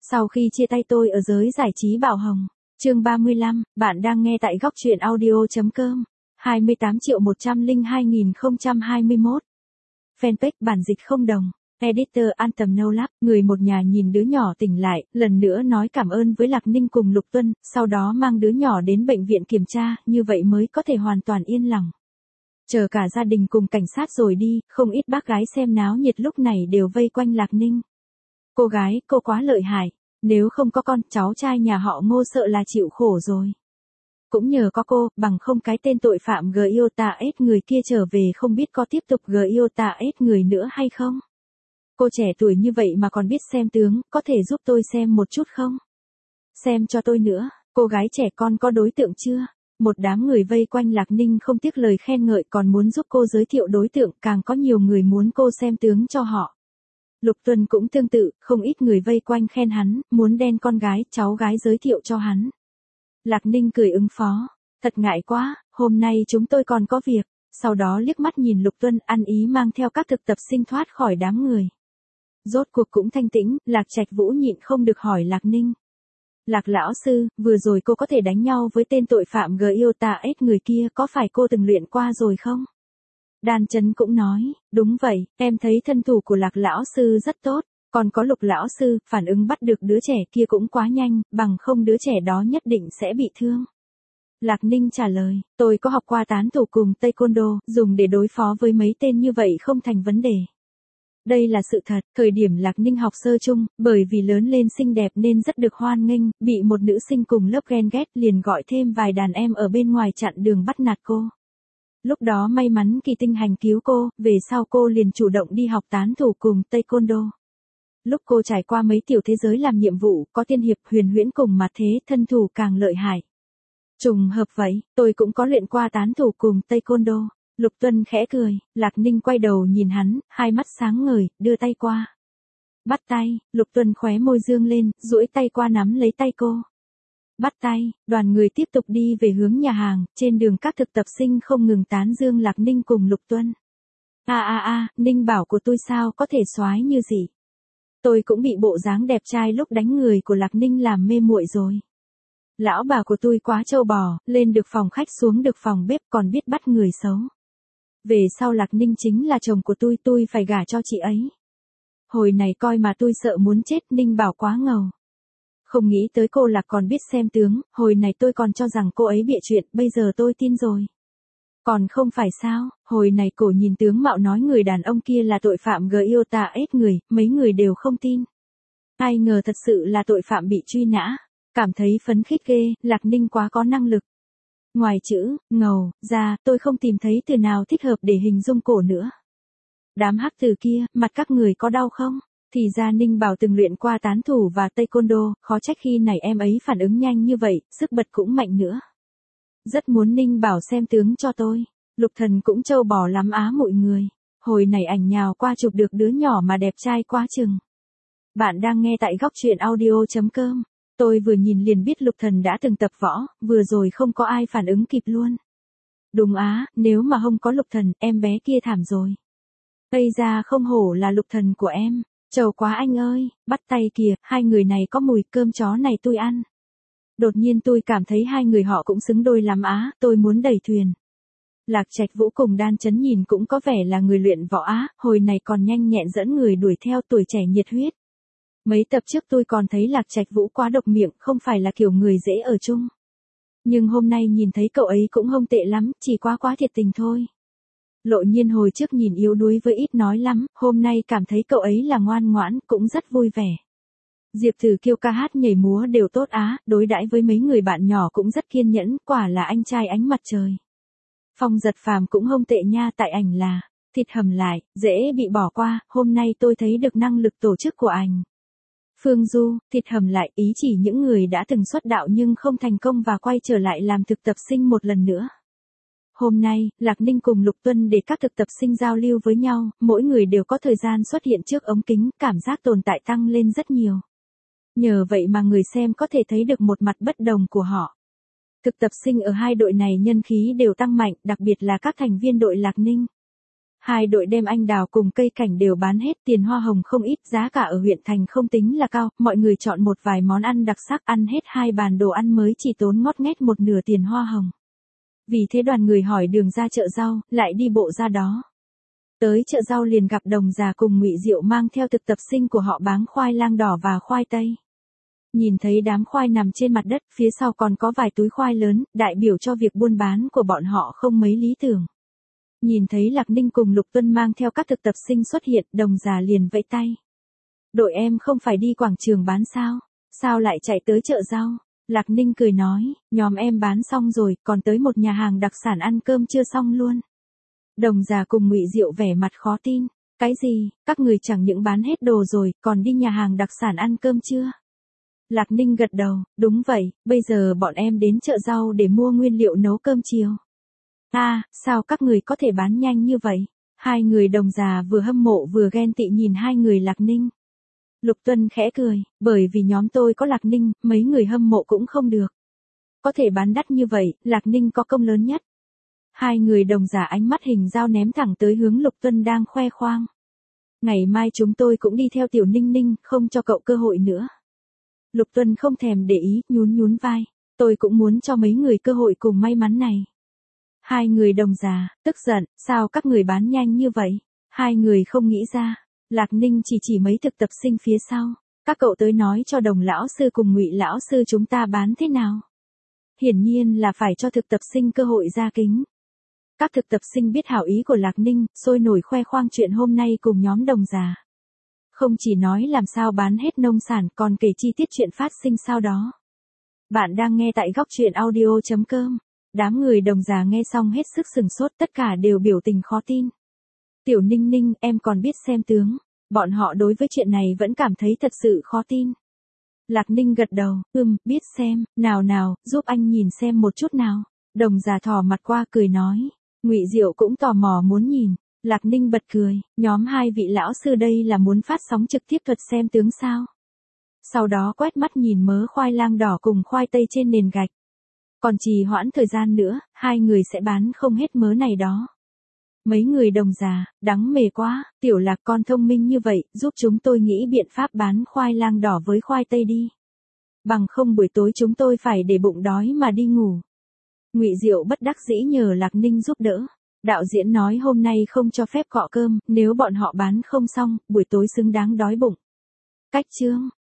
Sau khi chia tay tôi ở giới giải trí Bảo Hồng. Chương 35, bạn đang nghe tại góc truyện audio.com. 28.102.021. Fanpage bản dịch không đồng. Editor An Tầm Nâu Lắp. Người một nhà nhìn đứa nhỏ tỉnh lại, lần nữa nói cảm ơn với Lạc Ninh cùng Lục Tuân, sau đó mang đứa nhỏ đến bệnh viện kiểm tra, như vậy mới có thể hoàn toàn yên lòng. Chờ cả gia đình cùng cảnh sát rồi đi, không ít bác gái xem náo nhiệt lúc này đều vây quanh Lạc Ninh. Cô gái, cô quá lợi hại. Nếu không có con, cháu trai nhà họ Ngô sợ là chịu khổ rồi. Cũng nhờ có cô, bằng không cái tên tội phạm Giota-S người kia trở về không biết có tiếp tục Giota-S người nữa hay không. Cô trẻ tuổi như vậy mà còn biết xem tướng, có thể giúp tôi xem một chút không? Xem cho tôi nữa, cô gái trẻ con có đối tượng chưa? Một đám người vây quanh Lạc Ninh không tiếc lời khen ngợi còn muốn giúp cô giới thiệu đối tượng, càng có nhiều người muốn cô xem tướng cho họ. Lục Tuân cũng tương tự, không ít người vây quanh khen hắn, muốn đen con gái, cháu gái giới thiệu cho hắn. Lạc Ninh cười ứng phó, thật ngại quá, hôm nay chúng tôi còn có việc, sau đó liếc mắt nhìn Lục Tuân ăn ý mang theo các thực tập sinh thoát khỏi đám người. Rốt cuộc cũng thanh tĩnh, Lạc Trạch Vũ nhịn không được hỏi Lạc Ninh. Lạc lão sư, vừa rồi cô có thể đánh nhau với tên tội phạm Giota-S người kia, có phải cô từng luyện qua rồi không? Đan Chấn cũng nói, đúng vậy, em thấy thân thủ của Lạc lão sư rất tốt, còn có Lục lão sư, phản ứng bắt được đứa trẻ kia cũng quá nhanh, bằng không đứa trẻ đó nhất định sẽ bị thương. Lạc Ninh trả lời, tôi có học qua tán thủ cùng Taekwondo, dùng để đối phó với mấy tên như vậy không thành vấn đề. Đây là sự thật, thời điểm Lạc Ninh học sơ chung, bởi vì lớn lên xinh đẹp nên rất được hoan nghênh, bị một nữ sinh cùng lớp ghen ghét liền gọi thêm vài đàn em ở bên ngoài chặn đường bắt nạt cô. Lúc đó may mắn Kỳ Tinh Hành cứu cô, về sau cô liền chủ động đi học tán thủ cùng Taekwondo. Lúc cô trải qua mấy tiểu thế giới làm nhiệm vụ, có tiên hiệp huyền huyễn cùng mà thế, thân thủ càng lợi hại. Trùng hợp vậy, tôi cũng có luyện qua tán thủ cùng Taekwondo. Lục Tuân khẽ cười, Lạc Ninh quay đầu nhìn hắn, hai mắt sáng ngời, đưa tay qua. Bắt tay, Lục Tuân khóe môi dương lên, duỗi tay qua nắm lấy tay cô. Bắt tay, đoàn người tiếp tục đi về hướng nhà hàng, trên đường các thực tập sinh không ngừng tán dương Lạc Ninh cùng Lục Tuân. Ninh bảo của tôi sao có thể soái như gì. Tôi cũng bị bộ dáng đẹp trai lúc đánh người của Lạc Ninh làm mê muội rồi. Lão bà của tôi quá trâu bò, lên được phòng khách xuống được phòng bếp còn biết bắt người xấu. Về sau Lạc Ninh chính là chồng của tôi phải gả cho chị ấy. Hồi này coi mà tôi sợ muốn chết, Ninh bảo quá ngầu. Không nghĩ tới cô Lạc còn biết xem tướng, hồi này tôi còn cho rằng cô ấy bịa chuyện, bây giờ tôi tin rồi. Còn không phải sao, hồi này cổ nhìn tướng mạo nói người đàn ông kia là tội phạm Giota-S người, mấy người đều không tin. Ai ngờ thật sự là tội phạm bị truy nã, cảm thấy phấn khích ghê, Lạc Ninh quá có năng lực. Ngoài chữ, ngầu, ra, tôi không tìm thấy từ nào thích hợp để hình dung cổ nữa. Đám hắc từ kia, mặt các người có đau không? Thì ra Ninh bảo từng luyện qua tán thủ và Taekwondo, khó trách khi này em ấy phản ứng nhanh như vậy, sức bật cũng mạnh nữa. Rất muốn Ninh bảo xem tướng cho tôi. Lục Thần cũng trâu bò lắm á mọi người. Hồi này ảnh nhào qua chụp được đứa nhỏ mà đẹp trai quá chừng. Bạn đang nghe tại góc truyện audio.com. Tôi vừa nhìn liền biết Lục Thần đã từng tập võ, vừa rồi không có ai phản ứng kịp luôn. Đúng á, nếu mà không có Lục Thần, em bé kia thảm rồi. Bây ra không hổ là Lục Thần của em, trầu quá anh ơi, bắt tay kìa, hai người này có mùi cơm chó này tôi ăn. Đột nhiên tôi cảm thấy hai người họ cũng xứng đôi lắm á, tôi muốn đẩy thuyền. Lạc Trạch Vũ cùng Đan Chấn nhìn cũng có vẻ là người luyện võ á, hồi này còn nhanh nhẹn dẫn người đuổi theo, tuổi trẻ nhiệt huyết. Mấy tập trước tôi còn thấy Lạc Trạch Vũ quá độc miệng, không phải là kiểu người dễ ở chung. Nhưng hôm nay nhìn thấy cậu ấy cũng không tệ lắm, chỉ quá thiệt tình thôi. Lộ Nhiên hồi trước nhìn yếu đuối với ít nói lắm, hôm nay cảm thấy cậu ấy là ngoan ngoãn, cũng rất vui vẻ. Diệp Tử Kiêu ca hát nhảy múa đều tốt á, đối đãi với mấy người bạn nhỏ cũng rất kiên nhẫn, quả là anh trai ánh mặt trời. Phong Giật Phàm cũng không tệ nha, tại ảnh là thịt hầm lại, dễ bị bỏ qua, hôm nay tôi thấy được năng lực tổ chức của ảnh. Phương Du, thịt hầm lại, ý chỉ những người đã từng xuất đạo nhưng không thành công và quay trở lại làm thực tập sinh một lần nữa. Hôm nay, Lạc Ninh cùng Lục Tuân để các thực tập sinh giao lưu với nhau, mỗi người đều có thời gian xuất hiện trước ống kính, cảm giác tồn tại tăng lên rất nhiều. Nhờ vậy mà người xem có thể thấy được một mặt bất đồng của họ. Thực tập sinh ở hai đội này nhân khí đều tăng mạnh, đặc biệt là các thành viên đội Lạc Ninh. Hai đội đem anh đào cùng cây cảnh đều bán hết, tiền hoa hồng không ít, giá cả ở huyện thành không tính là cao, mọi người chọn một vài món ăn đặc sắc, ăn hết 2 bàn đồ ăn mới chỉ tốn ngót nghét một nửa tiền hoa hồng. Vì thế đoàn người hỏi đường ra chợ rau, lại đi bộ ra đó. Tới chợ rau liền gặp Đồng già cùng Ngụy Diệu mang theo thực tập sinh của họ bán khoai lang đỏ và khoai tây. Nhìn thấy đám khoai nằm trên mặt đất, phía sau còn có vài túi khoai lớn, đại biểu cho việc buôn bán của bọn họ không mấy lý tưởng. Nhìn thấy Lạc Ninh cùng Lục Tuân mang theo các thực tập sinh xuất hiện, Đồng già liền vẫy tay. Đội em không phải đi quảng trường bán sao? Sao lại chạy tới chợ rau? Lạc Ninh cười nói, nhóm em bán xong rồi, còn tới một nhà hàng đặc sản ăn cơm chưa xong luôn. Đồng già cùng Ngụy Diệu vẻ mặt khó tin. Cái gì, các người chẳng những bán hết đồ rồi, còn đi nhà hàng đặc sản ăn cơm chưa? Lạc Ninh gật đầu, đúng vậy, bây giờ bọn em đến chợ rau để mua nguyên liệu nấu cơm chiều. Sao các người có thể bán nhanh như vậy? Hai người Đồng già vừa hâm mộ vừa ghen tị nhìn hai người Lạc Ninh. Lục Tuân khẽ cười, bởi vì nhóm tôi có Lạc Ninh, mấy người hâm mộ cũng không được. Có thể bán đắt như vậy, Lạc Ninh có công lớn nhất. Hai người Đồng già ánh mắt hình dao ném thẳng tới hướng Lục Tuân đang khoe khoang. Ngày mai chúng tôi cũng đi theo Tiểu Ninh Ninh, không cho cậu cơ hội nữa. Lục Tuân không thèm để ý, nhún vai. Tôi cũng muốn cho mấy người cơ hội cùng may mắn này. Hai người Đồng già, tức giận, sao các người bán nhanh như vậy? Hai người không nghĩ ra. Lạc Ninh chỉ mấy thực tập sinh phía sau. Các cậu tới nói cho Đồng lão sư cùng Ngụy lão sư chúng ta bán thế nào? Hiển nhiên là phải cho thực tập sinh cơ hội ra kính. Các thực tập sinh biết hảo ý của Lạc Ninh, sôi nổi khoe khoang chuyện hôm nay cùng nhóm Đồng già. Không chỉ nói làm sao bán hết nông sản, còn kể chi tiết chuyện phát sinh sau đó. Bạn đang nghe tại góc truyện audio.com. Đám người Đồng già nghe xong hết sức sừng sốt, tất cả đều biểu tình khó tin. Tiểu Ninh Ninh, em còn biết xem tướng. Bọn họ đối với chuyện này vẫn cảm thấy thật sự khó tin. Lạc Ninh gật đầu, biết xem, nào, giúp anh nhìn xem một chút nào. Đồng già thò mặt qua cười nói. Ngụy Diệu cũng tò mò muốn nhìn. Lạc Ninh bật cười, nhóm hai vị lão sư đây là muốn phát sóng trực tiếp thuật xem tướng sao. Sau đó quét mắt nhìn mớ khoai lang đỏ cùng khoai tây trên nền gạch. Còn trì hoãn thời gian nữa, hai người sẽ bán không hết mớ này đó. Mấy người Đồng già, đắng mề quá, Tiểu Lạc con thông minh như vậy, giúp chúng tôi nghĩ biện pháp bán khoai lang đỏ với khoai tây đi. Bằng không buổi tối chúng tôi phải để bụng đói mà đi ngủ. Ngụy Diệu bất đắc dĩ nhờ Lạc Ninh giúp đỡ. Đạo diễn nói hôm nay không cho phép cọ cơm, nếu bọn họ bán không xong, buổi tối xứng đáng đói bụng. Cách chương